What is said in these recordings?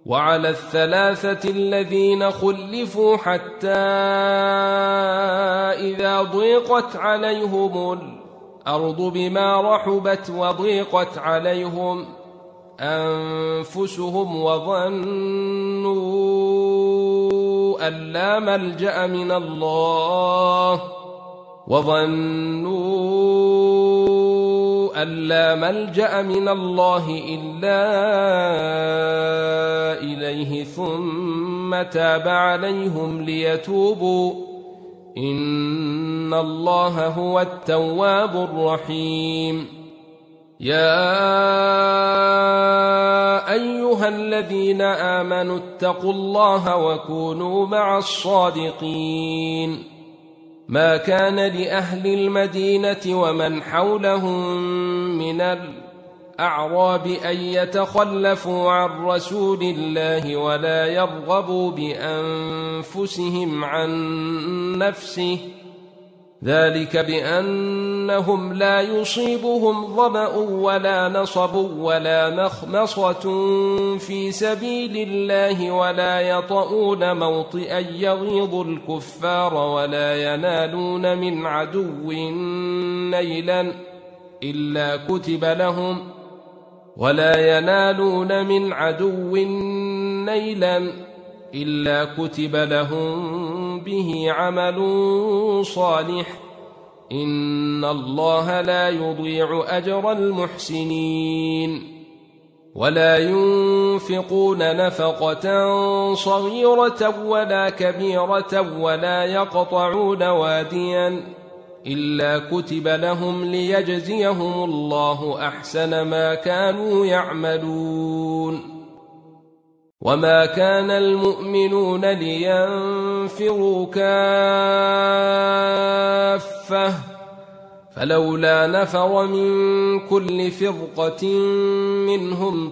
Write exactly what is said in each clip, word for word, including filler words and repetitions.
وعلى الثلاثة الذين خلفوا حتى إذا ضيقت عليهم الأرض بما رحبت وضيقت عليهم أنفسهم وظنوا أن لا ملجأ من الله وظنوا أن لا ملجأ من الله إلا إليه ثم تاب عليهم ليتوبوا إن الله هو التواب الرحيم. يا أيها الذين آمنوا اتقوا الله وكونوا مع الصادقين. ما كان لأهل المدينة ومن حولهم من الأعراب أن يتخلفوا عن رسول الله ولا يرغبوا بأنفسهم عن نفسه، ذلك بأنهم لا يصيبهم ظمأ ولا نصب ولا مخمصة في سبيل الله ولا يطؤون موطئا يغيظ الكفار ولا ينالون من عدو نيلا إلا كتب لهم ولا ينالون من عدو نيلا إلا كتب لهم به عمل صالح إن الله لا يضيع أجر المحسنين. ولا ينفقون نفقة صغيرة ولا كبيرة ولا يقطعون واديا إلا كتب لهم ليجزيهم الله أحسن ما كانوا يعملون. وما كان المؤمنون لينفروا كافة فلولا نفر من كل فرقة منهم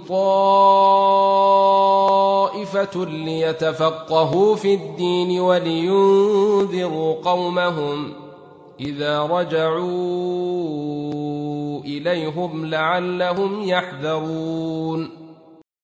طائفة ليتفقهوا في الدين ولينذروا قومهم إذا رجعوا إليهم لعلهم يحذرون.